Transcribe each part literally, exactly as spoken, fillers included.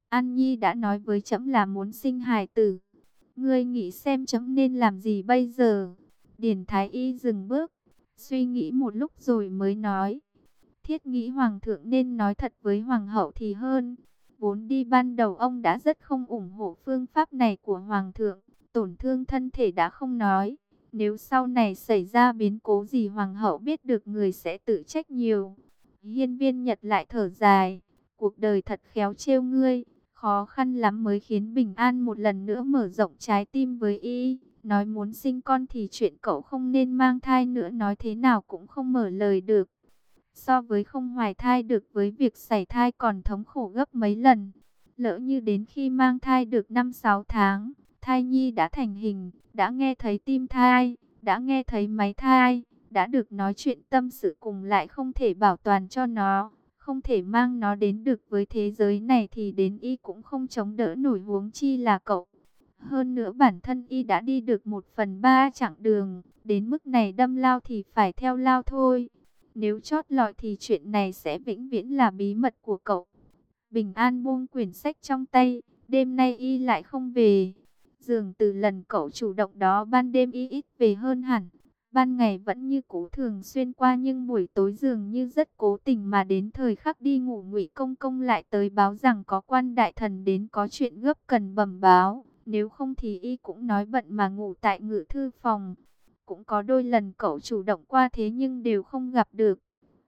An Nhi đã nói với trẫm là muốn sinh hài tử. Ngươi nghĩ xem trẫm nên làm gì bây giờ? Điền Thái Y dừng bước, suy nghĩ một lúc rồi mới nói. Thiết nghĩ hoàng thượng nên nói thật với hoàng hậu thì hơn. Vốn đi ban đầu ông đã rất không ủng hộ phương pháp này của hoàng thượng. Tổn thương thân thể đã không nói. Nếu sau này xảy ra biến cố gì hoàng hậu biết được người sẽ tự trách nhiều. Hiên Viên Nhật lại thở dài. Cuộc đời thật khéo trêu ngươi. Khó khăn lắm mới khiến Bình An một lần nữa mở rộng trái tim với y. Nói muốn sinh con thì chuyện cậu không nên mang thai nữa nói thế nào cũng không mở lời được. So với không hoài thai được với việc sảy thai còn thống khổ gấp mấy lần. Lỡ như đến khi mang thai được năm sáu tháng, thai nhi đã thành hình, đã nghe thấy tim thai, đã nghe thấy máy thai, đã được nói chuyện tâm sự cùng lại không thể bảo toàn cho nó, không thể mang nó đến được với thế giới này thì đến y cũng không chống đỡ nổi huống chi là cậu. Hơn nữa bản thân y đã đi được một phần ba chặng đường, đến mức này đâm lao thì phải theo lao thôi. Nếu chót lọt thì chuyện này sẽ vĩnh viễn là bí mật của cậu. Bình An buông quyển sách trong tay, đêm nay y lại không về. Dường từ lần cậu chủ động đó ban đêm y ít về hơn hẳn. Ban ngày vẫn như cũ thường xuyên qua nhưng buổi tối dường như rất cố tình mà đến thời khắc đi ngủ Ngụy Công Công lại tới báo rằng có quan đại thần đến có chuyện gấp cần bẩm báo. Nếu không thì y cũng nói bận mà ngủ tại ngự thư phòng. Cũng có đôi lần cậu chủ động qua thế nhưng đều không gặp được.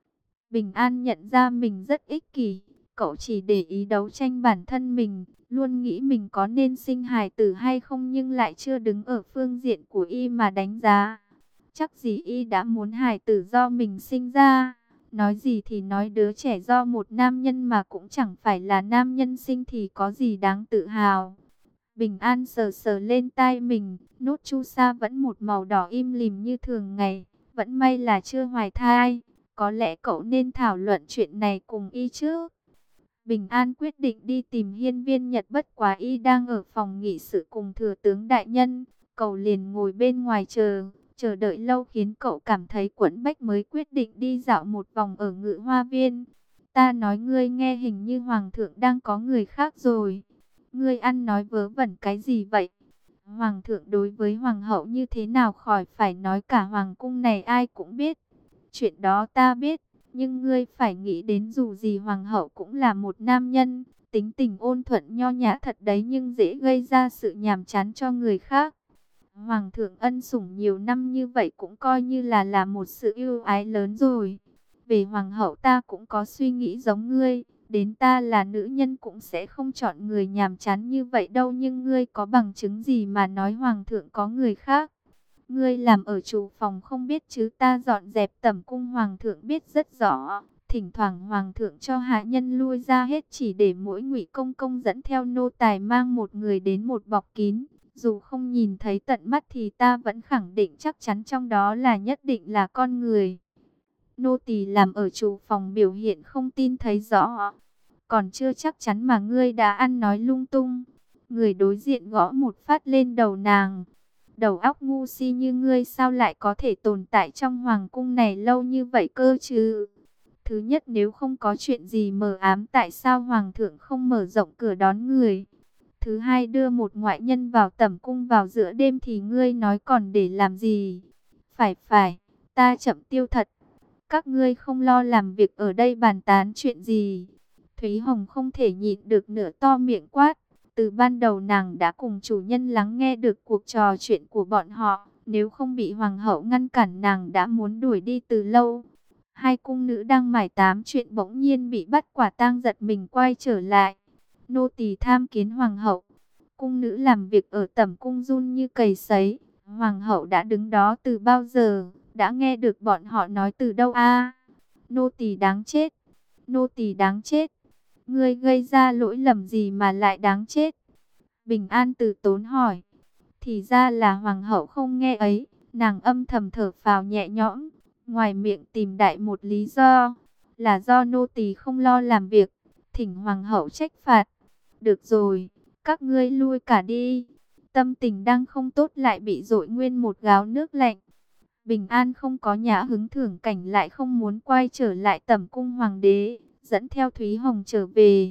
Bình An nhận ra mình rất ích kỷ. Cậu chỉ để ý đấu tranh bản thân mình, luôn nghĩ mình có nên sinh hài tử hay không nhưng lại chưa đứng ở phương diện của y mà đánh giá. Chắc gì y đã muốn hài tử do mình sinh ra. Nói gì thì nói đứa trẻ do một nam nhân mà cũng chẳng phải là nam nhân sinh thì có gì đáng tự hào. Bình An sờ sờ lên tai mình, nốt chu sa vẫn một màu đỏ im lìm như thường ngày, vẫn may là chưa hoài thai, có lẽ cậu nên thảo luận chuyện này cùng y chứ. Bình An quyết định đi tìm Hiên Viên Nhật bất quá y đang ở phòng nghị sự cùng thừa tướng đại nhân, cậu liền ngồi bên ngoài chờ, chờ đợi lâu khiến cậu cảm thấy quẫn bách mới quyết định đi dạo một vòng ở Ngự Hoa Viên. Ta nói ngươi nghe hình như hoàng thượng đang có người khác rồi. Ngươi ăn nói vớ vẩn cái gì vậy? Hoàng thượng đối với hoàng hậu như thế nào khỏi phải nói cả hoàng cung này ai cũng biết. Chuyện đó ta biết, nhưng ngươi phải nghĩ đến dù gì hoàng hậu cũng là một nam nhân, tính tình ôn thuận nho nhã thật đấy nhưng dễ gây ra sự nhàm chán cho người khác. Hoàng thượng ân sủng nhiều năm như vậy cũng coi như là là một sự ưu ái lớn rồi. Về hoàng hậu ta cũng có suy nghĩ giống ngươi. Đến ta là nữ nhân cũng sẽ không chọn người nhàm chán như vậy đâu. Nhưng ngươi có bằng chứng gì mà nói hoàng thượng có người khác? Ngươi làm ở chủ phòng không biết chứ ta dọn dẹp tẩm cung hoàng thượng biết rất rõ. Thỉnh thoảng hoàng thượng cho hạ nhân lui ra hết chỉ để mỗi Ngụy Công Công dẫn theo nô tài mang một người đến một bọc kín. Dù không nhìn thấy tận mắt thì ta vẫn khẳng định chắc chắn trong đó là nhất định là con người. Nô tỳ làm ở chủ phòng biểu hiện không tin thấy rõ. Còn chưa chắc chắn mà ngươi đã ăn nói lung tung. Người đối diện gõ một phát lên đầu nàng. Đầu óc ngu si như ngươi sao lại có thể tồn tại trong hoàng cung này lâu như vậy cơ chứ? Thứ nhất nếu không có chuyện gì mờ ám tại sao hoàng thượng không mở rộng cửa đón người? Thứ hai đưa một ngoại nhân vào tẩm cung vào giữa đêm thì ngươi nói còn để làm gì? Phải phải, ta chậm tiêu thật. Các ngươi không lo làm việc ở đây bàn tán chuyện gì? Thúy Hồng không thể nhịn được nửa to miệng quát. Từ ban đầu nàng đã cùng chủ nhân lắng nghe được cuộc trò chuyện của bọn họ. Nếu không bị hoàng hậu ngăn cản nàng đã muốn đuổi đi từ lâu. Hai cung nữ đang mải tám chuyện bỗng nhiên bị bắt quả tang giật mình quay trở lại. Nô tỳ tham kiến hoàng hậu. Cung nữ làm việc ở tẩm cung run như cầy sấy. Hoàng hậu đã đứng đó từ bao giờ? Đã nghe được bọn họ nói từ đâu a? Nô tỳ đáng chết. Nô tỳ đáng chết. Ngươi gây ra lỗi lầm gì mà lại đáng chết? Bình An từ tốn hỏi. Thì ra là hoàng hậu không nghe ấy. Nàng âm thầm thở phào nhẹ nhõm. Ngoài miệng tìm đại một lý do. Là do nô tỳ không lo làm việc. Thỉnh hoàng hậu trách phạt. Được rồi, các ngươi lui cả đi. Tâm tình đang không tốt lại bị dội nguyên một gáo nước lạnh. Bình An không có nhã hứng thưởng cảnh lại không muốn quay trở lại tẩm cung hoàng đế, dẫn theo Thúy Hồng trở về.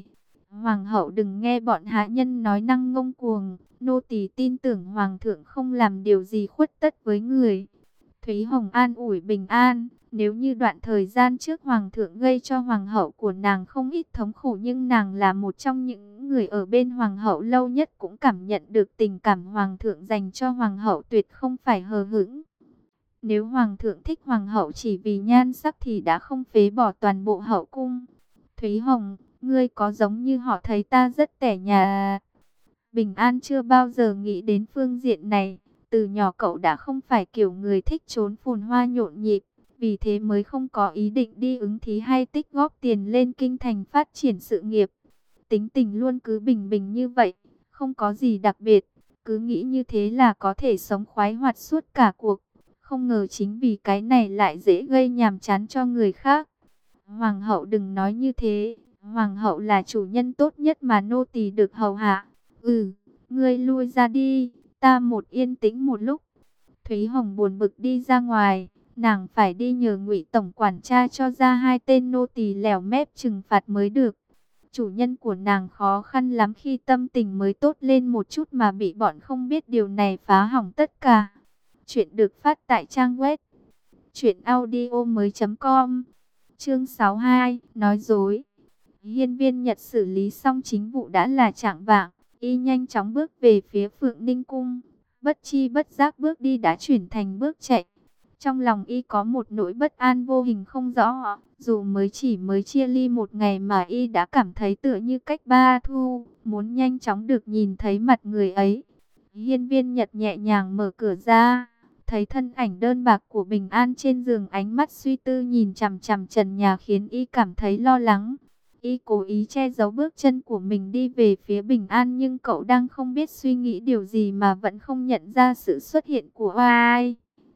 Hoàng hậu đừng nghe bọn hạ nhân nói năng ngông cuồng, nô tỳ tin tưởng hoàng thượng không làm điều gì khuất tất với người. Thúy Hồng an ủi Bình An, nếu như đoạn thời gian trước hoàng thượng gây cho hoàng hậu của nàng không ít thống khổ, nhưng nàng là một trong những người ở bên hoàng hậu lâu nhất, cũng cảm nhận được tình cảm hoàng thượng dành cho hoàng hậu tuyệt không phải hờ hững. Nếu hoàng thượng thích hoàng hậu chỉ vì nhan sắc thì đã không phế bỏ toàn bộ hậu cung. Thúy Hồng, ngươi có giống như họ thấy ta rất tẻ nhà? Bình An chưa bao giờ nghĩ đến phương diện này. Từ nhỏ cậu đã không phải kiểu người thích trốn phồn hoa nhộn nhịp, vì thế mới không có ý định đi ứng thí hay tích góp tiền lên kinh thành phát triển sự nghiệp. Tính tình luôn cứ bình bình như vậy, không có gì đặc biệt, cứ nghĩ như thế là có thể sống khoái hoạt suốt cả cuộc. Không ngờ chính vì cái này lại dễ gây nhàm chán cho người khác. Hoàng hậu đừng nói như thế, hoàng hậu là chủ nhân tốt nhất mà nô tỳ được hầu hạ. Ừ, ngươi lui ra đi, ta một yên tĩnh một lúc. Thúy Hồng buồn bực đi ra ngoài, nàng phải đi nhờ Ngụy tổng quản tra cho ra hai tên nô tỳ lèo mép trừng phạt mới được. Chủ nhân của nàng khó khăn lắm khi tâm tình mới tốt lên một chút mà bị bọn không biết điều này phá hỏng tất cả. Chuyện được phát tại trang web truyện audio mới chấm com. Chương sáu mươi hai, nói dối. Hiên Viên Nhật xử lý xong chính vụ đã là chạng vạng, y nhanh chóng bước về phía Phượng Ninh cung, bất chi bất giác bước đi đã chuyển thành bước chạy. Trong lòng y có một nỗi bất an vô hình không rõ, dù mới chỉ mới chia ly một ngày mà y đã cảm thấy tựa như cách ba thu, muốn nhanh chóng được nhìn thấy mặt người ấy. Hiên Viên Nhật nhẹ nhàng mở cửa ra, thấy thân ảnh đơn bạc của Bình An trên giường, ánh mắt suy tư nhìn chằm chằm trần nhà khiến y cảm thấy lo lắng. Y cố ý che giấu bước chân của mình đi về phía Bình An, nhưng cậu đang không biết suy nghĩ điều gì mà vẫn không nhận ra sự xuất hiện của ai.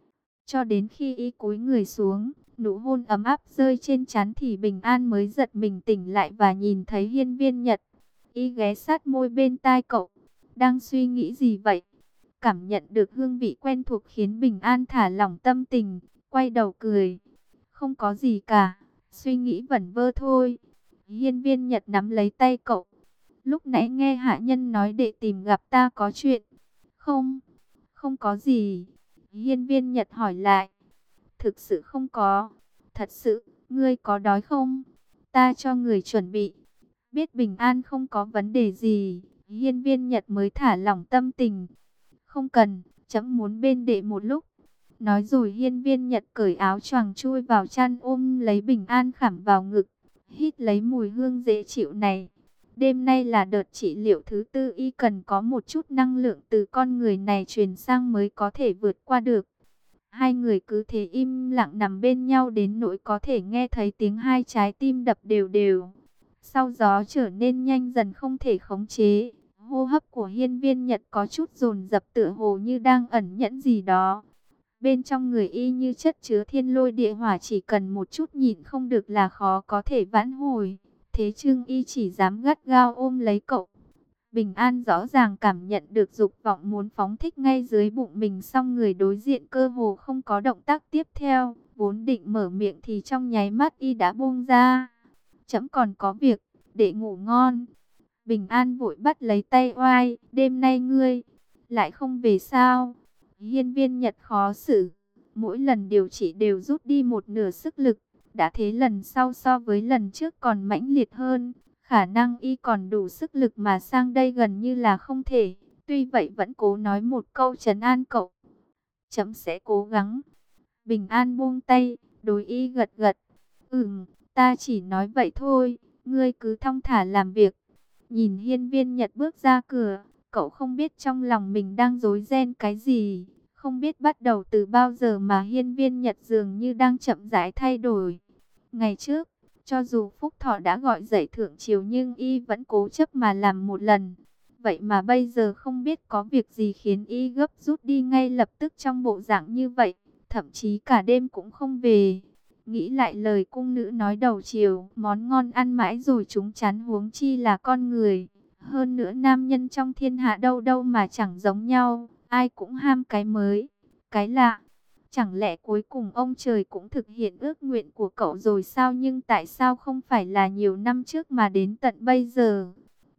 Cho đến khi y cúi người xuống, nụ hôn ấm áp rơi trên trán thì Bình An mới giật mình tỉnh lại và nhìn thấy Hiên Viên Nhật. Y ghé sát môi bên tai cậu. Đang suy nghĩ gì vậy? Cảm nhận được hương vị quen thuộc khiến Bình An thả lỏng tâm tình, quay đầu cười. Không có gì cả, suy nghĩ vẩn vơ thôi. Hiên Viên Nhật nắm lấy tay cậu. Lúc nãy nghe hạ nhân nói để tìm gặp ta có chuyện. Không, không có gì. Hiên Viên Nhật hỏi lại. Thực sự không có. Thật sự, ngươi có đói không? Ta cho người chuẩn bị. Biết Bình An không có vấn đề gì, Hiên Viên Nhật mới thả lỏng tâm tình. Không cần, chấm muốn bên đệ một lúc. Nói rồi Hiên Viên Nhật cởi áo choàng chui vào chăn ôm lấy Bình An khảm vào ngực, hít lấy mùi hương dễ chịu này. Đêm nay là đợt trị liệu thứ tư, y cần có một chút năng lượng từ con người này truyền sang mới có thể vượt qua được. Hai người cứ thế im lặng nằm bên nhau đến nỗi có thể nghe thấy tiếng hai trái tim đập đều đều. Sau gió trở nên nhanh dần không thể khống chế. Hô hấp của Hiên Viên Nhật có chút dồn dập, tựa hồ như đang ẩn nhẫn gì đó. Bên trong người y như chất chứa thiên lôi địa hỏa, chỉ cần một chút nhịn không được là khó có thể vãn hồi. Thế nhưng y chỉ dám gắt gao ôm lấy cậu. Bình An rõ ràng cảm nhận được dục vọng muốn phóng thích ngay dưới bụng mình, song người đối diện cơ hồ không có động tác tiếp theo. Vốn định mở miệng thì trong nháy mắt y đã buông ra. Chấm còn có việc, để ngủ ngon. Bình An vội bắt lấy tay oai, đêm nay ngươi lại không về sao? Hiên Viên Nhật khó xử, mỗi lần điều trị đều rút đi một nửa sức lực, đã thế lần sau so với lần trước còn mãnh liệt hơn, khả năng y còn đủ sức lực mà sang đây gần như là không thể. Tuy vậy vẫn cố nói một câu trấn an cậu. Chấm sẽ cố gắng. Bình An buông tay, đối y gật gật. Ừm, ta chỉ nói vậy thôi, ngươi cứ thong thả làm việc. Nhìn Hiên Viên Nhật bước ra cửa, cậu không biết trong lòng mình đang rối ren cái gì. Không biết bắt đầu từ bao giờ mà Hiên Viên Nhật dường như đang chậm rãi thay đổi. Ngày trước, cho dù Phúc Thọ đã gọi dậy thượng triều nhưng y vẫn cố chấp mà làm một lần. Vậy mà bây giờ không biết có việc gì khiến y gấp rút đi ngay lập tức trong bộ dạng như vậy. Thậm chí cả đêm cũng không về. Nghĩ lại lời cung nữ nói đầu chiều, món ngon ăn mãi rồi chúng chán, huống chi là con người. Hơn nữa nam nhân trong thiên hạ đâu đâu mà chẳng giống nhau, ai cũng ham cái mới, cái lạ. Chẳng lẽ cuối cùng ông trời cũng thực hiện ước nguyện của cậu rồi sao? Nhưng tại sao không phải là nhiều năm trước mà đến tận bây giờ?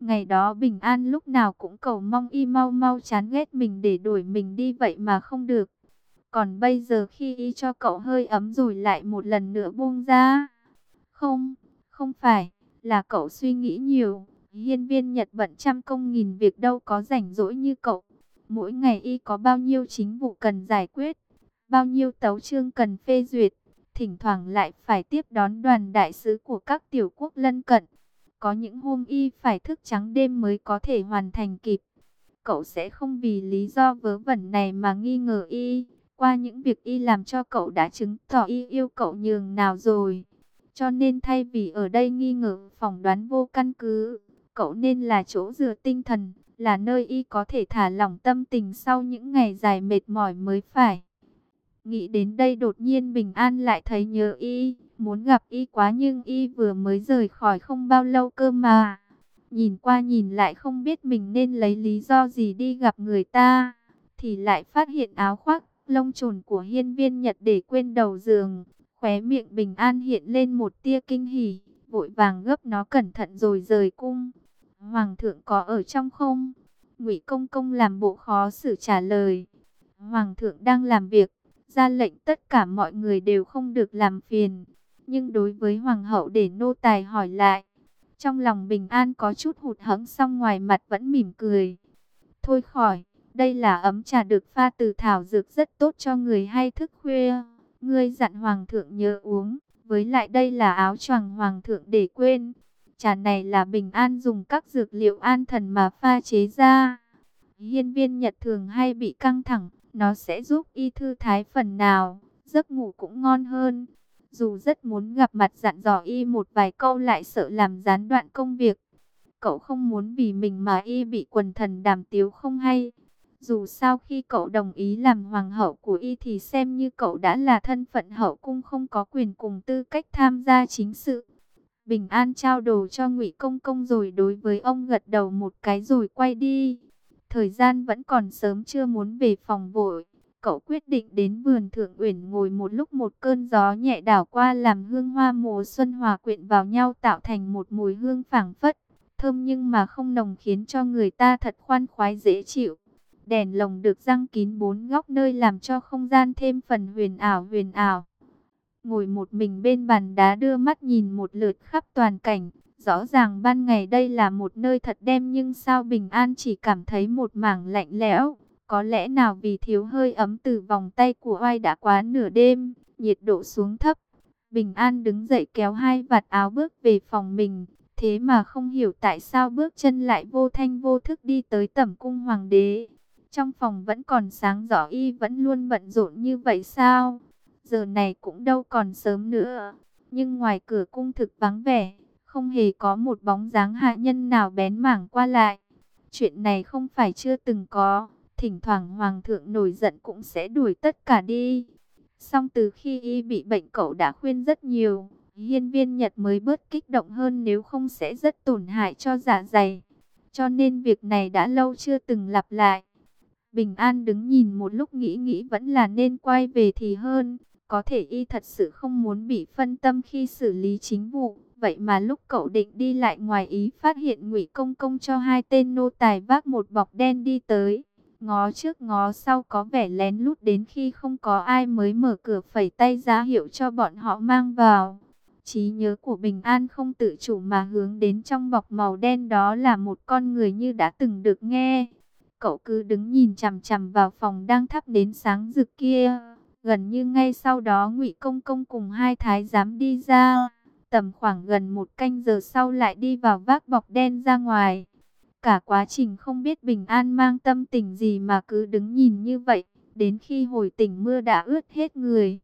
Ngày đó Bình An lúc nào cũng cầu mong y mau mau chán ghét mình để đuổi mình đi, vậy mà không được. Còn bây giờ khi y cho cậu hơi ấm rồi lại một lần nữa buông ra. Không, không phải, là cậu suy nghĩ nhiều. Hiên Viên Nhật bận trăm công nghìn việc đâu có rảnh rỗi như cậu. Mỗi ngày y có bao nhiêu chính vụ cần giải quyết, bao nhiêu tấu chương cần phê duyệt. Thỉnh thoảng lại phải tiếp đón đoàn đại sứ của các tiểu quốc lân cận. Có những hôm y phải thức trắng đêm mới có thể hoàn thành kịp. Cậu sẽ không vì lý do vớ vẩn này mà nghi ngờ y. Qua những việc y làm cho cậu đã chứng tỏ y yêu cậu nhường nào rồi. Cho nên thay vì ở đây nghi ngờ phỏng đoán vô căn cứ, cậu nên là chỗ dựa tinh thần, là nơi y có thể thả lỏng tâm tình sau những ngày dài mệt mỏi mới phải. Nghĩ đến đây đột nhiên Bình An lại thấy nhớ y, muốn gặp y quá nhưng y vừa mới rời khỏi không bao lâu cơ mà. Nhìn qua nhìn lại không biết mình nên lấy lý do gì đi gặp người ta, thì lại phát hiện áo khoác lông trồn của Hiên Viên Nhật để quên đầu giường. Khóe miệng Bình An hiện lên một tia kinh hỉ, vội vàng gấp nó cẩn thận rồi rời cung. Hoàng thượng có ở trong không? Ngụy Công Công làm bộ khó xử trả lời. Hoàng thượng đang làm việc, ra lệnh tất cả mọi người đều không được làm phiền. Nhưng đối với hoàng hậu để nô tài hỏi lại. Trong lòng Bình An có chút hụt hẫng, song ngoài mặt vẫn mỉm cười. Thôi khỏi, đây là ấm trà được pha từ thảo dược rất tốt cho người hay thức khuya. Ngươi dặn hoàng thượng nhớ uống, với lại đây là áo choàng hoàng thượng để quên. Trà này là Bình An dùng các dược liệu an thần mà pha chế ra. Hiên Viên Nhật thường hay bị căng thẳng, nó sẽ giúp y thư thái phần nào, giấc ngủ cũng ngon hơn. Dù rất muốn gặp mặt dặn dò y một vài câu lại sợ làm gián đoạn công việc. Cậu không muốn vì mình mà y bị quần thần đàm tiếu không hay. Dù sao khi cậu đồng ý làm hoàng hậu của y thì xem như cậu đã là thân phận hậu cung, không có quyền cùng tư cách tham gia chính sự. Bình An trao đồ cho Ngụy Công Công rồi đối với ông gật đầu một cái rồi quay đi. Thời gian vẫn còn sớm, chưa muốn về phòng vội. Cậu quyết định đến vườn Thượng Uyển ngồi một lúc, một cơn gió nhẹ đảo qua làm hương hoa mùa xuân hòa quyện vào nhau tạo thành một mùi hương phảng phất, thơm nhưng mà không nồng, khiến cho người ta thật khoan khoái dễ chịu. Đèn lồng được răng kín bốn góc nơi làm cho không gian thêm phần huyền ảo huyền ảo. Ngồi một mình bên bàn đá đưa mắt nhìn một lượt khắp toàn cảnh. Rõ ràng ban ngày đây là một nơi thật đẹp nhưng sao Bình An chỉ cảm thấy một mảng lạnh lẽo. Có lẽ nào vì thiếu hơi ấm từ vòng tay của Oai đã quá nửa đêm, nhiệt độ xuống thấp. Bình An đứng dậy kéo hai vạt áo bước về phòng mình. Thế mà không hiểu tại sao bước chân lại vô thanh vô thức đi tới tẩm cung hoàng đế. Trong phòng vẫn còn sáng rõ, y vẫn luôn bận rộn như vậy sao? Giờ này cũng đâu còn sớm nữa. Nhưng ngoài cửa cung thực vắng vẻ, không hề có một bóng dáng hạ nhân nào bén mảng qua lại. Chuyện này không phải chưa từng có. Thỉnh thoảng hoàng thượng nổi giận cũng sẽ đuổi tất cả đi. Song từ khi y bị bệnh cậu đã khuyên rất nhiều. Hiên Viên Nhật mới bớt kích động hơn, nếu không sẽ rất tổn hại cho dạ dày. Cho nên việc này đã lâu chưa từng lặp lại. Bình An đứng nhìn một lúc nghĩ nghĩ vẫn là nên quay về thì hơn. Có thể y thật sự không muốn bị phân tâm khi xử lý chính vụ. Vậy mà lúc cậu định đi lại ngoài ý phát hiện Ngụy Công Công cho hai tên nô tài vác một bọc đen đi tới. Ngó trước ngó sau có vẻ lén lút, đến khi không có ai mới mở cửa phẩy tay ra hiệu cho bọn họ mang vào. Trí nhớ của Bình An không tự chủ mà hướng đến trong bọc màu đen đó là một con người như đã từng được nghe. Cậu cứ đứng nhìn chằm chằm vào phòng đang thắp nến sáng rực kia. Gần như ngay sau đó Ngụy Công Công cùng hai thái giám đi ra. Tầm khoảng gần một canh giờ sau lại đi vào vác bọc đen ra ngoài. Cả quá trình không biết Bình An mang tâm tình gì mà cứ đứng nhìn như vậy. Đến khi hồi tỉnh mưa đã ướt hết người.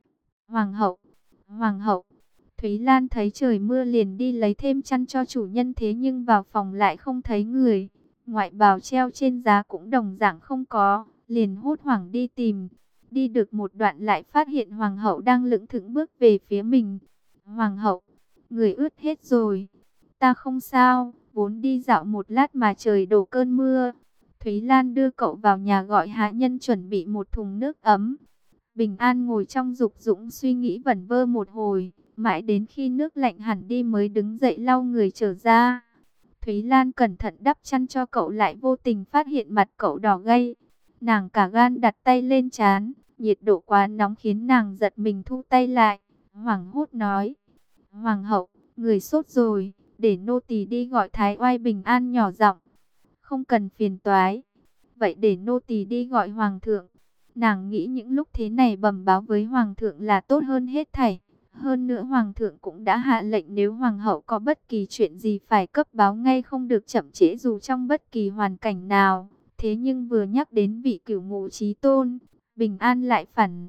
Hoàng hậu, Hoàng hậu. Thúy Lan thấy trời mưa liền đi lấy thêm chăn cho chủ nhân, thế nhưng vào phòng lại không thấy người. Ngoại bào treo trên giá cũng đồng dạng không có, liền hốt hoảng đi tìm. Đi được một đoạn lại phát hiện hoàng hậu đang lững thững bước về phía mình. Hoàng hậu, người ướt hết rồi. Ta không sao, vốn đi dạo một lát mà trời đổ cơn mưa. Thúy Lan đưa cậu vào nhà gọi hạ nhân chuẩn bị một thùng nước ấm. Bình An ngồi trong dục dũng suy nghĩ vẩn vơ một hồi, mãi đến khi nước lạnh hẳn đi mới đứng dậy lau người trở ra. Thúy Lan cẩn thận đắp chăn cho cậu lại vô tình phát hiện mặt cậu đỏ gay. Nàng cả gan đặt tay lên trán, nhiệt độ quá nóng khiến nàng giật mình thu tay lại, hoảng hốt nói: Hoàng hậu, người sốt rồi, để nô tỳ đi gọi Thái Oai. Bình An nhỏ giọng: Không cần phiền toái, vậy để nô tỳ đi gọi hoàng thượng. Nàng nghĩ những lúc thế này bẩm báo với hoàng thượng là tốt hơn hết thảy. Hơn nữa hoàng thượng cũng đã hạ lệnh nếu hoàng hậu có bất kỳ chuyện gì phải cấp báo ngay, không được chậm trễ dù trong bất kỳ hoàn cảnh nào. Thế nhưng vừa nhắc đến vị cửu ngũ chí tôn, Bình An lại phản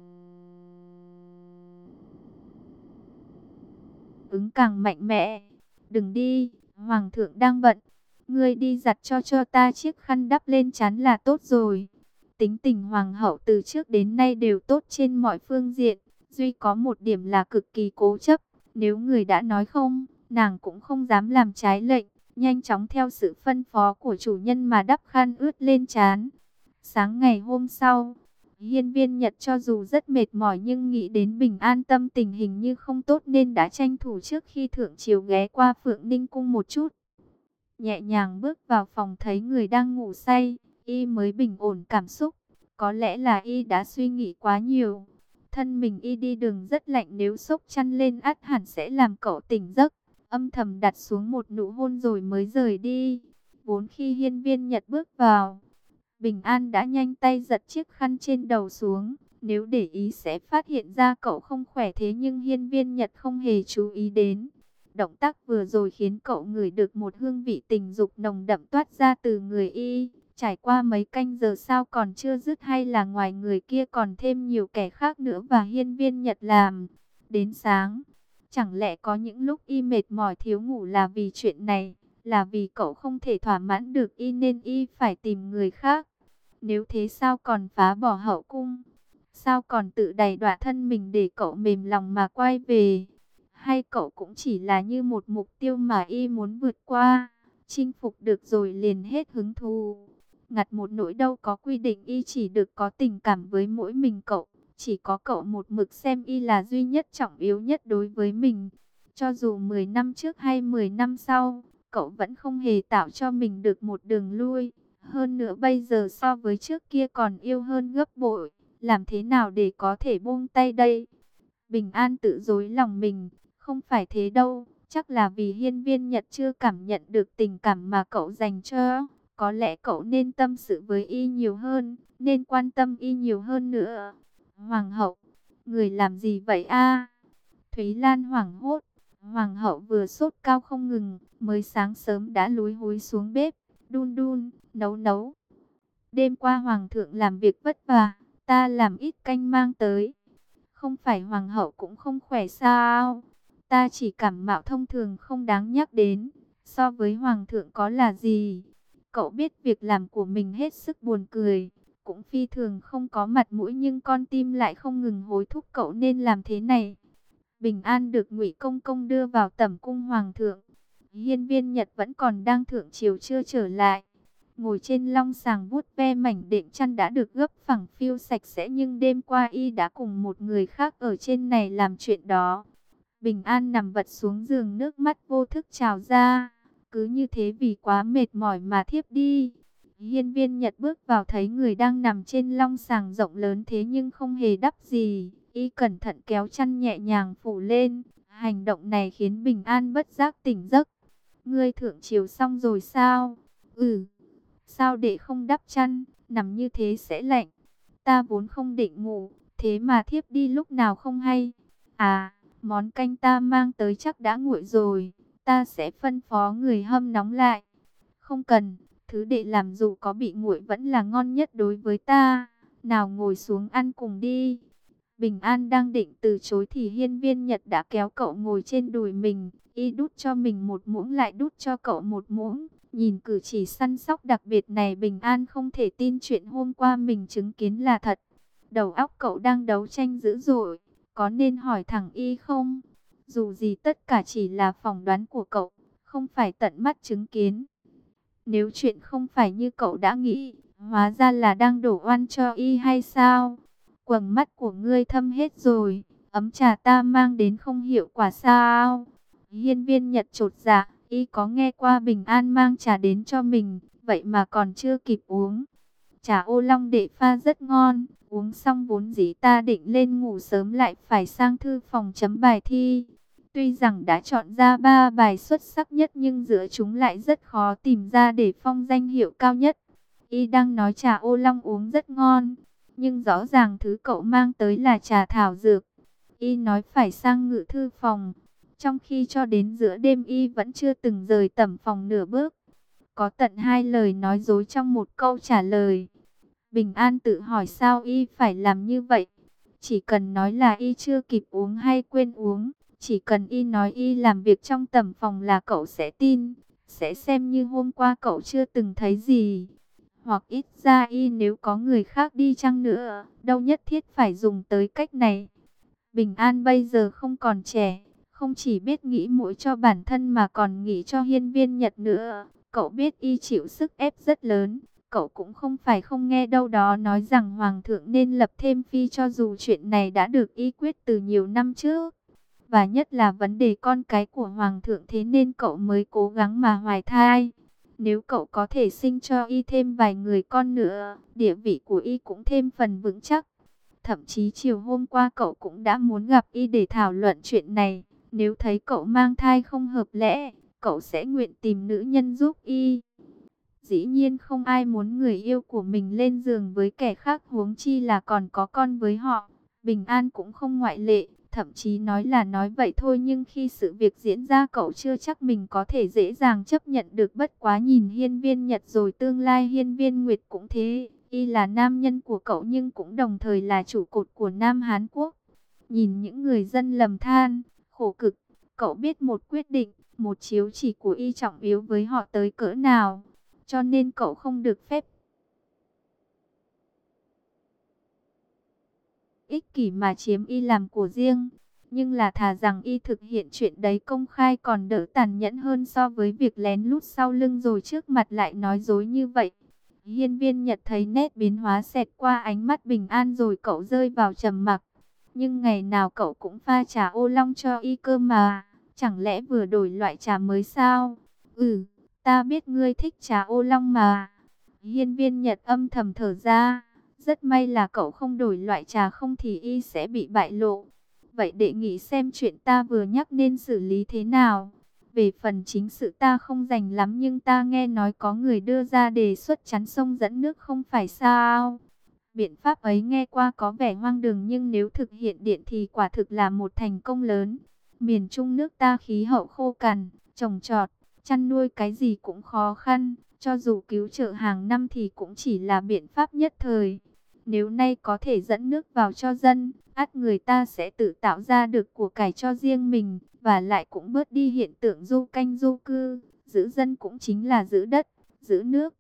ứng càng mạnh mẽ. Đừng đi, hoàng thượng đang bận. Ngươi đi giặt cho cho ta chiếc khăn đắp lên trán là tốt rồi. Tính tình hoàng hậu từ trước đến nay đều tốt trên mọi phương diện. Duy có một điểm là cực kỳ cố chấp. Nếu người đã nói không, nàng cũng không dám làm trái lệnh. Nhanh chóng theo sự phân phó của chủ nhân mà đắp khăn ướt lên trán. Sáng ngày hôm sau, Hiên Viên Nhật cho dù rất mệt mỏi nhưng nghĩ đến Bình An tâm tình hình như không tốt nên đã tranh thủ trước khi thượng triều ghé qua Phượng Ninh Cung một chút. Nhẹ nhàng bước vào phòng thấy người đang ngủ say, y mới bình ổn cảm xúc. Có lẽ là y đã suy nghĩ quá nhiều. Thân mình y đi đường rất lạnh, nếu xốc chăn lên ắt hẳn sẽ làm cậu tỉnh giấc. Âm thầm đặt xuống một nụ hôn rồi mới rời đi. Vốn khi Hiên Viên Nhật bước vào, Bình An đã nhanh tay giật chiếc khăn trên đầu xuống. Nếu để ý sẽ phát hiện ra cậu không khỏe, thế nhưng Hiên Viên Nhật không hề chú ý đến. Động tác vừa rồi khiến cậu ngửi được một hương vị tình dục nồng đậm toát ra từ người y. Trải qua mấy canh giờ sao còn chưa dứt, hay là ngoài người kia còn thêm nhiều kẻ khác nữa và Hiên Viên Nhật làm đến sáng? Chẳng lẽ có những lúc y mệt mỏi thiếu ngủ là vì chuyện này, là vì cậu không thể thỏa mãn được y nên y phải tìm người khác? Nếu thế sao còn phá bỏ hậu cung? Sao còn tự đày đọa thân mình để cậu mềm lòng mà quay về? Hay cậu cũng chỉ là như một mục tiêu mà y muốn vượt qua, chinh phục được rồi liền hết hứng thú? Ngặt một nỗi đâu có quy định y chỉ được có tình cảm với mỗi mình cậu. Chỉ có cậu một mực xem y là duy nhất trọng yếu nhất đối với mình. Cho dù mười năm trước hay mười năm sau, cậu vẫn không hề tạo cho mình được một đường lui. Hơn nữa bây giờ so với trước kia còn yêu hơn gấp bội. Làm thế nào để có thể buông tay đây? Bình An tự dối lòng mình. Không phải thế đâu. Chắc là vì Hiên Viên Nhật chưa cảm nhận được tình cảm mà cậu dành cho. Có lẽ cậu nên tâm sự với y nhiều hơn, nên quan tâm y nhiều hơn nữa. Hoàng hậu, người làm gì vậy a? Thúy Lan hoảng hốt. Hoàng hậu vừa sốt cao không ngừng, mới sáng sớm đã lúi húi xuống bếp, đun đun, nấu nấu. Đêm qua hoàng thượng làm việc vất vả, ta làm ít canh mang tới. Không phải hoàng hậu cũng không khỏe sao? Ta chỉ cảm mạo thông thường không đáng nhắc đến, so với hoàng thượng có là gì? Cậu biết việc làm của mình hết sức buồn cười, cũng phi thường không có mặt mũi, nhưng con tim lại không ngừng hối thúc cậu nên làm thế này. Bình An được Ngụy Công Công đưa vào tẩm cung hoàng thượng. Hiên Viên Nhật vẫn còn đang thượng triều chưa trở lại. Ngồi trên long sàng vuốt ve mảnh đệm chăn đã được gấp phẳng phiu sạch sẽ, nhưng đêm qua y đã cùng một người khác ở trên này làm chuyện đó. Bình An nằm vật xuống giường, nước mắt vô thức trào ra. Cứ như thế vì quá mệt mỏi mà thiếp đi. Hiên Viên Nhật bước vào thấy người đang nằm trên long sàng rộng lớn thế nhưng không hề đắp gì. Y cẩn thận kéo chăn nhẹ nhàng phủ lên. Hành động này khiến Bình An bất giác tỉnh giấc. Ngươi thượng triều xong rồi sao? Ừ. Sao để không đắp chăn, nằm như thế sẽ lạnh. Ta vốn không định ngủ, thế mà thiếp đi lúc nào không hay. À, món canh ta mang tới chắc đã nguội rồi. Ta sẽ phân phó người hâm nóng lại. Không cần, thứ đệ làm dù có bị nguội vẫn là ngon nhất đối với ta. Nào ngồi xuống ăn cùng đi. Bình An đang định từ chối thì Hiên Viên Nhật đã kéo cậu ngồi trên đùi mình. Y đút cho mình một muỗng lại đút cho cậu một muỗng. Nhìn cử chỉ săn sóc đặc biệt này, Bình An không thể tin chuyện hôm qua mình chứng kiến là thật. Đầu óc cậu đang đấu tranh dữ dội. Có nên hỏi thẳng y không? Dù gì tất cả chỉ là phỏng đoán của cậu, không phải tận mắt chứng kiến. Nếu chuyện không phải như cậu đã nghĩ, hóa ra là đang đổ oan cho y hay sao? Quầng mắt của ngươi thâm hết rồi, ấm trà ta mang đến không hiệu quả sao? Hiên Viên Nhật chột dạ, Y có nghe qua Bình An mang trà đến cho mình, vậy mà còn chưa kịp uống. Trà ô long đệ pha rất ngon, uống xong vốn dĩ ta định lên ngủ sớm lại phải sang thư phòng chấm bài thi. Tuy rằng đã chọn ra ba bài xuất sắc nhất nhưng giữa chúng lại rất khó tìm ra để phong danh hiệu cao nhất. Y đang nói trà ô long uống rất ngon, nhưng rõ ràng thứ cậu mang tới là trà thảo dược. Y nói phải sang ngự thư phòng, trong khi cho đến giữa đêm Y vẫn chưa từng rời tẩm phòng nửa bước. Có tận hai lời nói dối trong một câu trả lời. Bình An tự hỏi sao Y phải làm như vậy. Chỉ cần nói là Y chưa kịp uống hay quên uống, chỉ cần Y nói Y làm việc trong tẩm phòng là cậu sẽ tin, sẽ xem như hôm qua cậu chưa từng thấy gì. Hoặc ít ra Y nếu có người khác đi chăng nữa, đâu nhất thiết phải dùng tới cách này. Bình An bây giờ không còn trẻ, không chỉ biết nghĩ mỗi cho bản thân mà còn nghĩ cho Hiên Viên Nhật nữa. Cậu biết Y chịu sức ép rất lớn, cậu cũng không phải không nghe đâu đó nói rằng Hoàng thượng nên lập thêm phi cho dù chuyện này đã được Y quyết từ nhiều năm trước. Và nhất là vấn đề con cái của Hoàng thượng, thế nên cậu mới cố gắng mà hoài thai. Nếu cậu có thể sinh cho Y thêm vài người con nữa, địa vị của Y cũng thêm phần vững chắc. Thậm chí chiều hôm qua cậu cũng đã muốn gặp Y để thảo luận chuyện này. Nếu thấy cậu mang thai không hợp lẽ, cậu sẽ nguyện tìm nữ nhân giúp Y. Dĩ nhiên không ai muốn người yêu của mình lên giường với kẻ khác, huống chi là còn có con với họ. Bình An cũng không ngoại lệ, thậm chí nói là nói vậy thôi nhưng khi sự việc diễn ra cậu chưa chắc mình có thể dễ dàng chấp nhận được. Bất quá nhìn Hiên Viên Nhật rồi tương lai Hiên Viên Nguyệt cũng thế. Y là nam nhân của cậu nhưng cũng đồng thời là trụ cột của Nam Hán Quốc. Nhìn những người dân lầm than, khổ cực, cậu biết một quyết định, một chiếu chỉ của Y trọng yếu với họ tới cỡ nào. Cho nên cậu không được phép ích kỷ mà chiếm Y làm của riêng. Nhưng là thà rằng Y thực hiện chuyện đấy công khai còn đỡ tàn nhẫn hơn so với việc lén lút sau lưng rồi trước mặt lại nói dối như vậy. Hiên Viên Nhật thấy nét biến hóa xẹt qua ánh mắt Bình An rồi cậu rơi vào trầm mặc. Nhưng ngày nào cậu cũng pha trà ô long cho Y cơ mà, chẳng lẽ vừa đổi loại trà mới sao? Ừ, ta biết ngươi thích trà ô long mà. Hiên Viên Nhật âm thầm thở ra, rất may là cậu không đổi loại trà, không thì Y sẽ bị bại lộ. Vậy để nghĩ xem chuyện ta vừa nhắc nên xử lý thế nào. Về phần chính sự ta không rành lắm nhưng ta nghe nói có người đưa ra đề xuất chắn sông dẫn nước không phải sao. Biện pháp ấy nghe qua có vẻ hoang đường nhưng nếu thực hiện điện thì quả thực là một thành công lớn. Miền Trung nước ta khí hậu khô cằn, trồng trọt, chăn nuôi cái gì cũng khó khăn. Cho dù cứu trợ hàng năm thì cũng chỉ là biện pháp nhất thời. Nếu nay có thể dẫn nước vào cho dân, ắt người ta sẽ tự tạo ra được của cải cho riêng mình, và lại cũng bớt đi hiện tượng du canh du cư. Giữ dân cũng chính là giữ đất, giữ nước.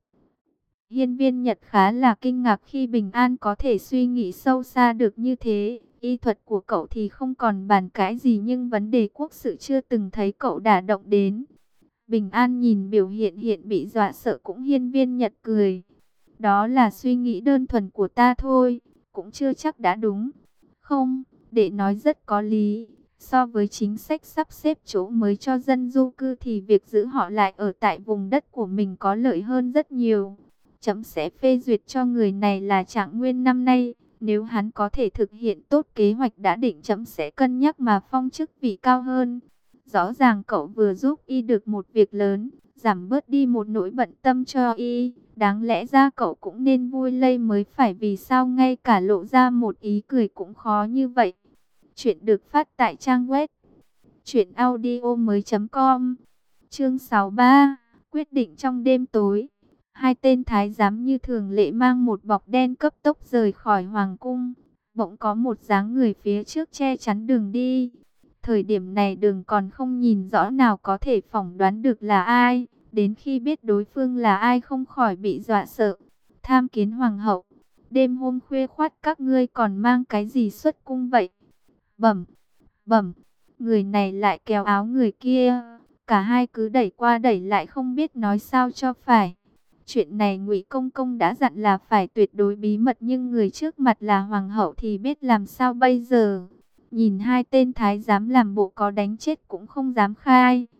Hiên Viên Nhật khá là kinh ngạc khi Bình An có thể suy nghĩ sâu xa được như thế. Y thuật của cậu thì không còn bàn cãi gì nhưng vấn đề quốc sự chưa từng thấy cậu đả động đến. Bình An nhìn biểu hiện hiện bị dọa sợ cũng Hiên Viên Nhật cười. Đó là suy nghĩ đơn thuần của ta thôi, cũng chưa chắc đã đúng. Không, để nói rất có lý. So với chính sách sắp xếp chỗ mới cho dân du cư thì việc giữ họ lại ở tại vùng đất của mình có lợi hơn rất nhiều. Chấm sẽ phê duyệt cho người này là Trạng Nguyên năm nay. Nếu hắn có thể thực hiện tốt kế hoạch đã định, chấm sẽ cân nhắc mà phong chức vị cao hơn. Rõ ràng cậu vừa giúp Y được một việc lớn, giảm bớt đi một nỗi bận tâm cho Y. Đáng lẽ ra cậu cũng nên vui lây mới phải, vì sao ngay cả lộ ra một ý cười cũng khó như vậy. Chuyện được phát tại trang web truyện audio mới chấm com. Chương sáu mươi ba, quyết định trong đêm tối. Hai tên thái giám như thường lệ mang một bọc đen cấp tốc rời khỏi hoàng cung. Bỗng có một dáng người phía trước che chắn đường đi. Thời điểm này đường còn không nhìn rõ, nào có thể phỏng đoán được là ai. Đến khi biết đối phương là ai không khỏi bị dọa sợ. Tham kiến hoàng hậu, đêm hôm khuya khoắt các ngươi còn mang cái gì xuất cung vậy? Bẩm, bẩm, người này lại kéo áo người kia. Cả hai cứ đẩy qua đẩy lại không biết nói sao cho phải. Chuyện này Ngụy Công Công đã dặn là phải tuyệt đối bí mật, nhưng người trước mặt là hoàng hậu thì biết làm sao bây giờ. Nhìn hai tên thái giám làm bộ có đánh chết cũng không dám khai.